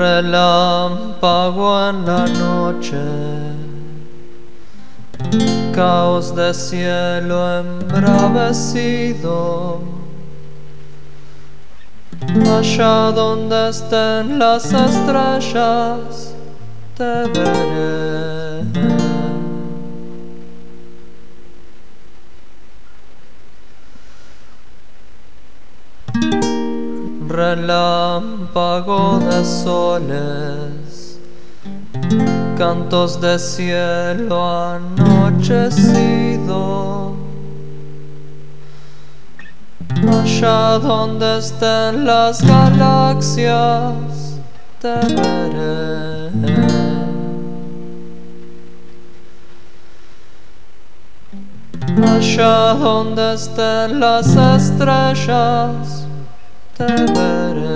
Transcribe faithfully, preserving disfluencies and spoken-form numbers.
Relámpago en la noche, caos de cielo embravecido. Allá donde estén las estrellas, te veré. Relámpago de soles, cantos de cielo anochecido. Allá donde estén las galaxias, te veré. Allá donde estén las estrellas, te veré.